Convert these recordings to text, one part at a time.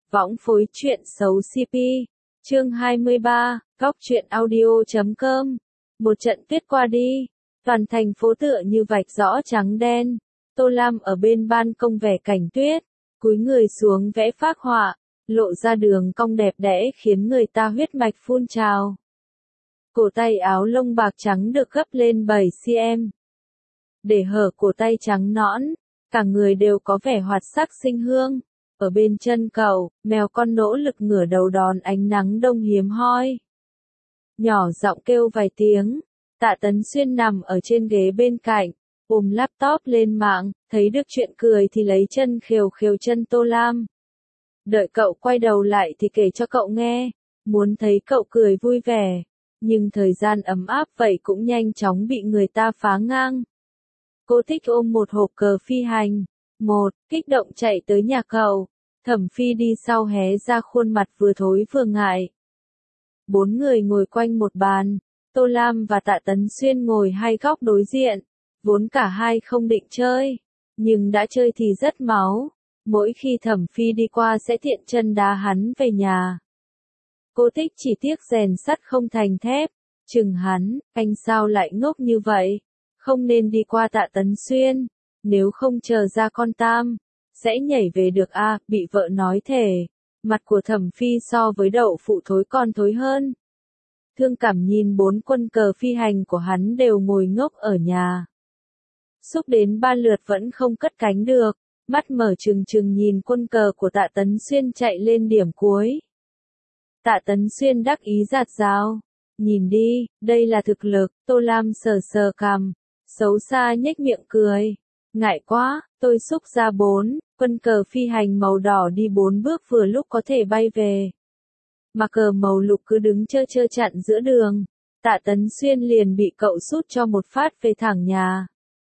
Võng phối truyện xấu CP, chương 23, góc truyện audio.com. Một trận tuyết qua đi, toàn thành phố tựa như vạch rõ trắng đen. Tô Lam ở bên ban công vẽ cảnh tuyết, cúi người xuống vẽ phác họa, lộ ra đường cong đẹp đẽ khiến người ta huyết mạch phun trào. Cổ tay áo lông bạc trắng được gấp lên 7cm. Để hở cổ tay trắng nõn, cả người đều có vẻ hoạt sắc sinh hương. Ở bên chân cậu, mèo con nỗ lực ngửa đầu đón ánh nắng đông hiếm hoi. Nhỏ giọng kêu vài tiếng, Tạ Tấn Xuyên nằm ở trên ghế bên cạnh, ôm laptop lên mạng, thấy được chuyện cười thì lấy chân khều khều chân Tô Lam. Đợi cậu quay đầu lại thì kể cho cậu nghe, muốn thấy cậu cười vui vẻ. Nhưng thời gian ấm áp vậy cũng nhanh chóng bị người ta phá ngang. Cô thích ôm một hộp cờ phi hành. Kích động chạy tới nhà cậu. Thẩm Phi đi sau hé ra khuôn mặt vừa thối vừa ngại. 4 người ngồi quanh một bàn. Tô Lam và Tạ Tấn Xuyên ngồi hai góc đối diện. Vốn cả hai không định chơi, nhưng đã chơi thì rất máu. Mỗi khi Thẩm Phi đi qua sẽ tiện chân đá hắn về nhà. Cô thích chỉ tiếc rèn sắt không thành thép. Chừng hắn, anh sao lại ngốc như vậy? Không nên đi qua Tạ Tấn Xuyên. Nếu không chờ ra con tam, sẽ nhảy về được à, bị vợ nói thề. Mặt của Thẩm Phi so với đậu phụ thối còn thối hơn. Thương cảm nhìn 4 quân cờ phi hành của hắn đều ngồi ngốc ở nhà. Xúc đến 3 lượt vẫn không cất cánh được, mắt mở trừng trừng nhìn quân cờ của Tạ Tấn Xuyên chạy lên điểm cuối. Tạ Tấn Xuyên đắc ý giạt rào. Nhìn đi, đây là thực lực. Tô Lam sờ sờ cằm, xấu xa nhếch miệng cười. Ngại quá, tôi xúc ra 4, quân cờ phi hành màu đỏ đi 4 bước vừa lúc có thể bay về. Mà cờ màu lục cứ đứng chơ chặn giữa đường. Tạ Tấn Xuyên liền bị cậu sút cho một phát về thẳng nhà.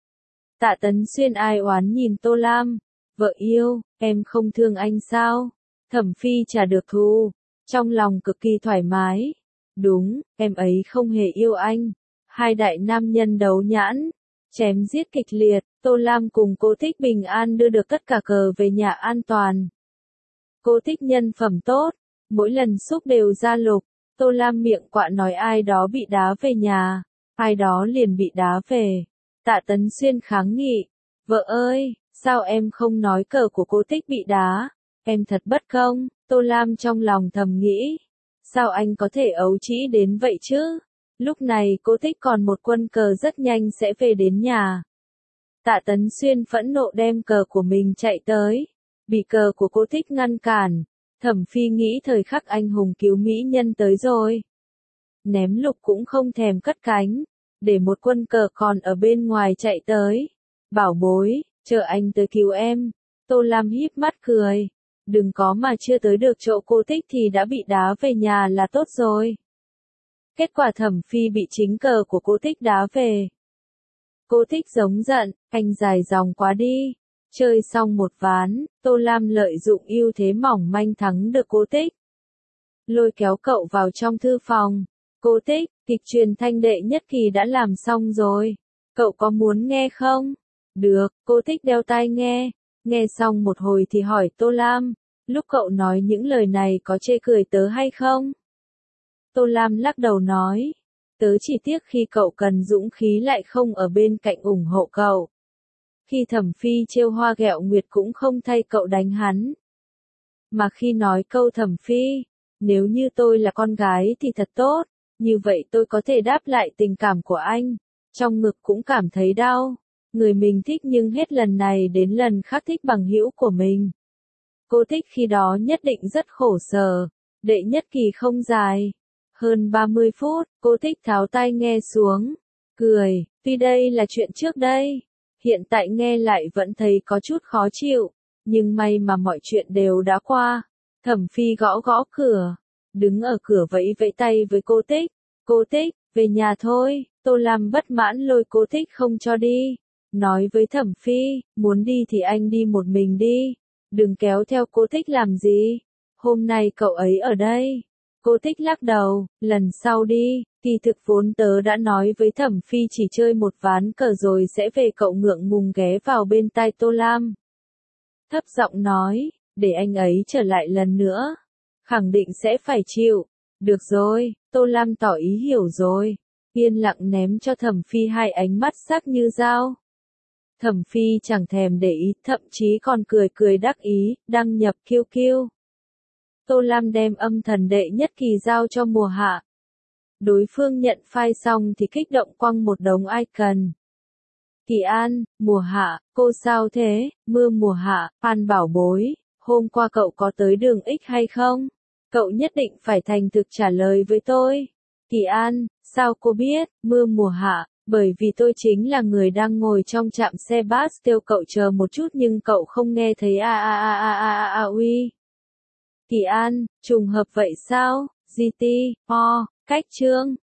Tạ Tấn Xuyên ai oán nhìn Tô Lam. Vợ yêu, em không thương anh sao? Thẩm Phi trả được thù. Trong lòng cực kỳ thoải mái. Đúng, em ấy không hề yêu anh. Hai đại nam nhân đấu nhãn, chém giết kịch liệt. Tô Lam cùng Cô Thích bình an đưa được tất cả cờ về nhà an toàn. Cô Thích nhân phẩm tốt, mỗi lần xúc đều ra lục. Tô Lam miệng quạ nói ai đó bị đá về nhà, ai đó liền bị đá về. Tạ Tấn Xuyên kháng nghị, vợ ơi, sao em không nói cờ của Cô Thích bị đá, em thật bất công. Tô Lam trong lòng thầm nghĩ, sao anh có thể ấu trĩ đến vậy chứ? Lúc này Cô Thích còn một quân cờ rất nhanh sẽ về đến nhà. Tạ Tấn Xuyên phẫn nộ đem cờ của mình chạy tới, bị cờ của Cô Thích ngăn cản. Thẩm Phi nghĩ thời khắc anh hùng cứu mỹ nhân tới rồi. Ném lục cũng không thèm cất cánh, để một quân cờ còn ở bên ngoài chạy tới. Bảo bối, chờ anh tới cứu em. Tô Lam híp mắt cười. Đừng có mà chưa tới được chỗ Cô Thích thì đã bị đá về nhà là tốt rồi. Kết quả Thẩm Phi bị chính cờ của Cô Thích đá về. Cô Thích giống giận, anh dài dòng quá đi. Chơi xong một ván, Tô Lam lợi dụng ưu thế mỏng manh thắng được Cô Thích. Lôi kéo cậu vào trong thư phòng. Cô Thích, kịch truyền thanh đệ nhất kỳ đã làm xong rồi. Cậu có muốn nghe không? Được, Cô Thích đeo tai nghe. Nghe xong một hồi thì hỏi Tô Lam, lúc cậu nói những lời này có chê cười tớ hay không? Tô Lam lắc đầu nói, tớ chỉ tiếc khi cậu cần dũng khí lại không ở bên cạnh ủng hộ cậu. Khi Thẩm Phi trêu hoa ghẹo nguyệt cũng không thay cậu đánh hắn. Mà khi nói câu Thẩm Phi, nếu như tôi là con gái thì thật tốt, như vậy tôi có thể đáp lại tình cảm của anh. Trong ngực cũng cảm thấy đau. Người mình thích nhưng hết lần này đến lần khác thích bằng hữu của mình. Cô Thích khi đó nhất định rất khổ sở. Đệ nhất kỳ không dài. Hơn 30 phút, Cô Thích tháo tai nghe xuống. Cười, tuy đây là chuyện trước đây. Hiện tại nghe lại vẫn thấy có chút khó chịu. Nhưng may mà mọi chuyện đều đã qua. Thẩm Phi gõ gõ cửa. Đứng ở cửa vẫy vẫy tay với Cô Thích. Cô Thích, về nhà thôi. Tô Lam bất mãn lôi Cô Thích không cho đi. Nói với Thẩm Phi, muốn đi thì anh đi một mình đi. Đừng kéo theo Cô Thích làm gì. Hôm nay cậu ấy ở đây. Cô Thích lắc đầu, lần sau đi. Kỳ thực vốn tớ đã nói với Thẩm Phi chỉ chơi một ván cờ rồi sẽ về. Cậu ngượng ngùng ghé vào bên tai Tô Lam. Thấp giọng nói, để anh ấy trở lại lần nữa. Khẳng định sẽ phải chịu. Được rồi, Tô Lam tỏ ý hiểu rồi. Yên lặng ném cho Thẩm Phi hai ánh mắt sắc như dao. Thẩm Phi chẳng thèm để ý, thậm chí còn cười cười đắc ý, đăng nhập QQ. Tô Lam đem âm thần đệ nhất kỳ giao cho Mùa Hạ. Đối phương nhận file xong thì kích động quăng một đống icon. Kỳ An, Mùa Hạ, cô sao thế? Mùa Hạ, An bảo bối, hôm qua cậu có tới đường X hay không? Cậu nhất định phải thành thực trả lời với tôi. Kỳ An, sao cô biết? Mùa Hạ, bởi vì tôi chính là người đang ngồi trong trạm xe bus, kêu cậu chờ một chút nhưng cậu không nghe thấy uy. Kỳ An, trùng hợp vậy sao? GT, cách chương